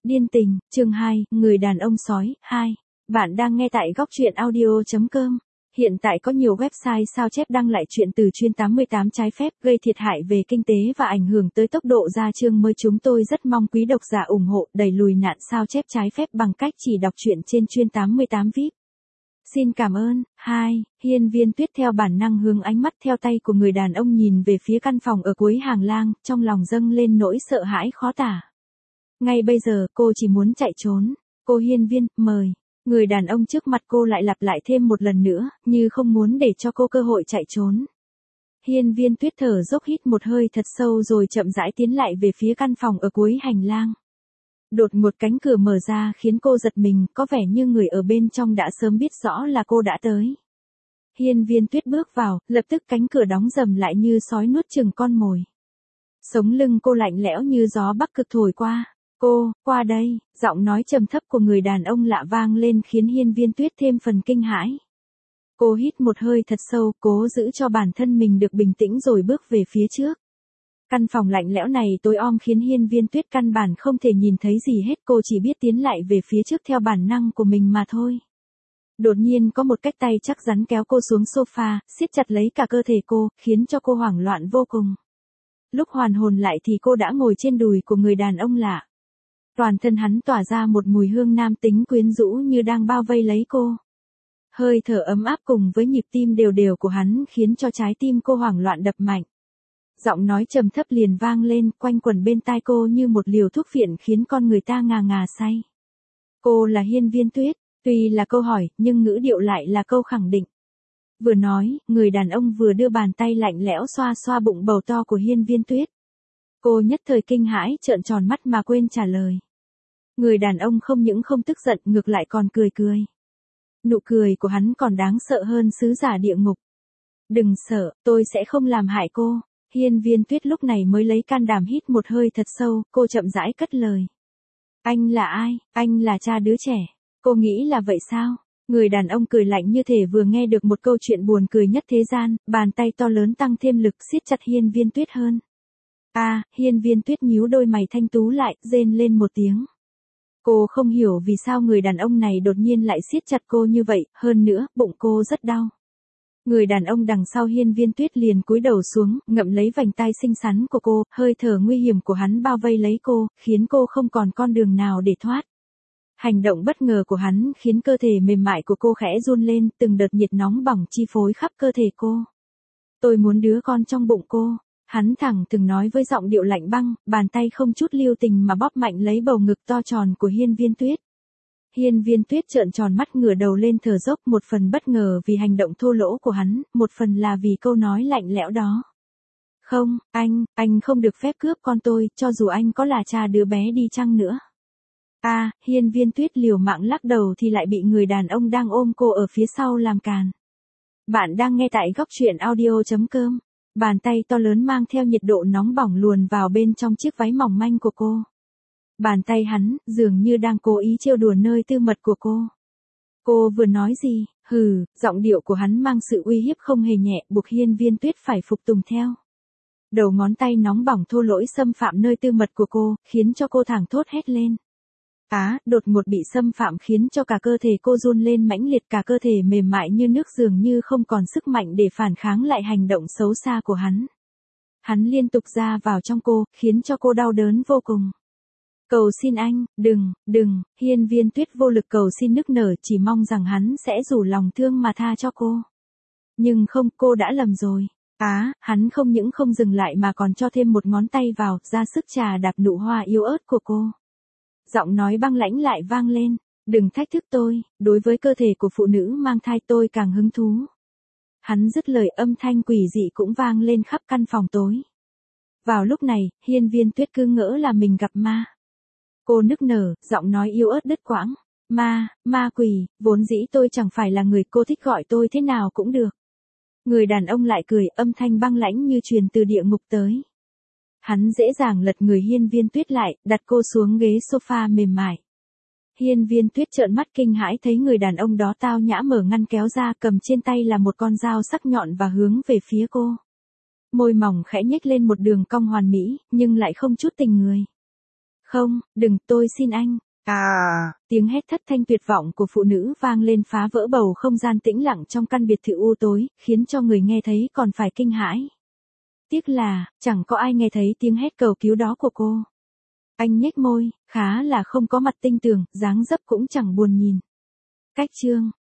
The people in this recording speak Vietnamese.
Điên tình, chương 2, người đàn ông sói, 2. Bạn đang nghe tại góc truyện audio.com. Hiện tại có nhiều website sao chép đăng lại chuyện từ chuyên 88 trái phép gây thiệt hại về kinh tế và ảnh hưởng tới tốc độ ra chương mới. Chúng tôi rất mong quý độc giả ủng hộ đẩy lùi nạn sao chép trái phép bằng cách chỉ đọc truyện trên chuyên 88 VIP. Xin cảm ơn. 2. Hiên Viên Tuyết theo bản năng hướng ánh mắt theo tay của người đàn ông nhìn về phía căn phòng ở cuối hành lang, trong lòng dâng lên nỗi sợ hãi khó tả. Ngay bây giờ cô chỉ muốn chạy trốn. Cô Hiên Viên, mời. Người đàn ông trước mặt cô lại lặp lại thêm một lần nữa, như không muốn để cho cô cơ hội chạy trốn. Hiên Viên Tuyết thở dốc hít một hơi thật sâu rồi chậm rãi tiến lại về phía căn phòng ở cuối hành lang. Đột ngột cánh cửa mở ra khiến cô giật mình, có vẻ như người ở bên trong đã sớm biết rõ là cô đã tới. Hiên Viên Tuyết bước vào, lập tức cánh cửa đóng rầm lại như sói nuốt chửng con mồi. Sống lưng cô lạnh lẽo như gió bắc cực thổi qua. Cô, qua đây, giọng nói trầm thấp của người đàn ông lạ vang lên khiến Hiên Viên Tuyết thêm phần kinh hãi. Cô hít một hơi thật sâu, cố giữ cho bản thân mình được bình tĩnh rồi bước về phía trước. Căn phòng lạnh lẽo này tối om khiến Hiên Viên Tuyết căn bản không thể nhìn thấy gì hết, cô chỉ biết tiến lại về phía trước theo bản năng của mình mà thôi. Đột nhiên có một cái tay chắc rắn kéo cô xuống sofa, siết chặt lấy cả cơ thể cô, khiến cho cô hoảng loạn vô cùng. Lúc hoàn hồn lại thì cô đã ngồi trên đùi của người đàn ông lạ. Toàn thân hắn tỏa ra một mùi hương nam tính quyến rũ như đang bao vây lấy cô. Hơi thở ấm áp cùng với nhịp tim đều đều của hắn khiến cho trái tim cô hoảng loạn đập mạnh. Giọng nói trầm thấp liền vang lên quanh quẩn bên tai cô như một liều thuốc phiện khiến con người ta ngà ngà say. Cô là Hiên Viên Tuyết, tuy là câu hỏi nhưng ngữ điệu lại là câu khẳng định. Vừa nói, người đàn ông vừa đưa bàn tay lạnh lẽo xoa xoa bụng bầu to của Hiên Viên Tuyết. Cô nhất thời kinh hãi trợn tròn mắt mà quên trả lời. Người đàn ông không những không tức giận ngược lại còn cười cười. Nụ cười của hắn còn đáng sợ hơn sứ giả địa ngục. Đừng sợ, tôi sẽ không làm hại cô. Hiên Viên Tuyết lúc này mới lấy can đảm hít một hơi thật sâu, cô chậm rãi cất lời. Anh là ai? Anh là cha đứa trẻ. Cô nghĩ là vậy sao? Người đàn ông cười lạnh như thể vừa nghe được một câu chuyện buồn cười nhất thế gian, bàn tay to lớn tăng thêm lực siết chặt Hiên Viên Tuyết hơn. Hiên Viên Tuyết nhíu đôi mày thanh tú lại, rên lên một tiếng. Cô không hiểu vì sao người đàn ông này đột nhiên lại siết chặt cô như vậy, hơn nữa, bụng cô rất đau. Người đàn ông đằng sau Hiên Viên Tuyết liền cúi đầu xuống, ngậm lấy vành tai xinh xắn của cô, hơi thở nguy hiểm của hắn bao vây lấy cô, khiến cô không còn con đường nào để thoát. Hành động bất ngờ của hắn khiến cơ thể mềm mại của cô khẽ run lên, từng đợt nhiệt nóng bỏng chi phối khắp cơ thể cô. Tôi muốn đứa con trong bụng cô. Hắn thẳng thừng nói với giọng điệu lạnh băng, bàn tay không chút lưu tình mà bóp mạnh lấy bầu ngực to tròn của Hiên Viên Tuyết. Hiên Viên Tuyết trợn tròn mắt ngửa đầu lên thở dốc, một phần bất ngờ vì hành động thô lỗ của hắn, một phần là vì câu nói lạnh lẽo đó. Không, anh không được phép cướp con tôi, cho dù anh có là cha đứa bé đi chăng nữa. Hiên Viên Tuyết liều mạng lắc đầu thì lại bị người đàn ông đang ôm cô ở phía sau làm càn. Bạn đang nghe tại góc truyện audio.com. Bàn tay to lớn mang theo nhiệt độ nóng bỏng luồn vào bên trong chiếc váy mỏng manh của cô. Bàn tay hắn, dường như đang cố ý trêu đùa nơi tư mật của cô. Cô vừa nói gì? Hừ, giọng điệu của hắn mang sự uy hiếp không hề nhẹ, buộc Hiên Viên Tuyết phải phục tùng theo. Đầu ngón tay nóng bỏng thô lỗ xâm phạm nơi tư mật của cô, khiến cho cô thảng thốt hét lên. Đột ngột bị xâm phạm khiến cho cả cơ thể cô run lên mãnh liệt, cả cơ thể mềm mại như nước dường như không còn sức mạnh để phản kháng lại hành động xấu xa của hắn. Hắn liên tục ra vào trong cô, khiến cho cô đau đớn vô cùng. Cầu xin anh, đừng, Hiên Viên Tuyết vô lực cầu xin nức nở, chỉ mong rằng hắn sẽ rủ lòng thương mà tha cho cô. Nhưng không, cô đã lầm rồi. Hắn không những không dừng lại mà còn cho thêm một ngón tay vào, ra sức chà đạp nụ hoa yếu ớt của cô. Giọng nói băng lãnh lại vang lên, đừng thách thức tôi, đối với cơ thể của phụ nữ mang thai tôi càng hứng thú. Hắn dứt lời, âm thanh quỷ dị cũng vang lên khắp căn phòng tối. Vào lúc này, Hiên Viên Tuyết cứ ngỡ là mình gặp ma. Cô nức nở, giọng nói yếu ớt đứt quãng. Ma quỷ, vốn dĩ tôi chẳng phải là người, cô thích gọi tôi thế nào cũng được. Người đàn ông lại cười, âm thanh băng lãnh như truyền từ địa ngục tới. Hắn dễ dàng lật người Hiên Viên Tuyết lại, đặt cô xuống ghế sofa mềm mại. Hiên Viên Tuyết trợn mắt kinh hãi thấy người đàn ông đó tao nhã mở ngăn kéo ra, cầm trên tay là một con dao sắc nhọn và hướng về phía cô. Môi mỏng khẽ nhếch lên một đường cong hoàn mỹ, nhưng lại không chút tình người. Không, đừng, tôi xin anh. À, Tiếng hét thất thanh tuyệt vọng của phụ nữ vang lên phá vỡ bầu không gian tĩnh lặng trong căn biệt thự u tối, khiến cho người nghe thấy còn phải kinh hãi. Tiếc là, chẳng có ai nghe thấy tiếng hét cầu cứu đó của cô. Anh nhếch môi, khá là không có mặt tinh tường, dáng dấp cũng chẳng buồn nhìn. Cách chương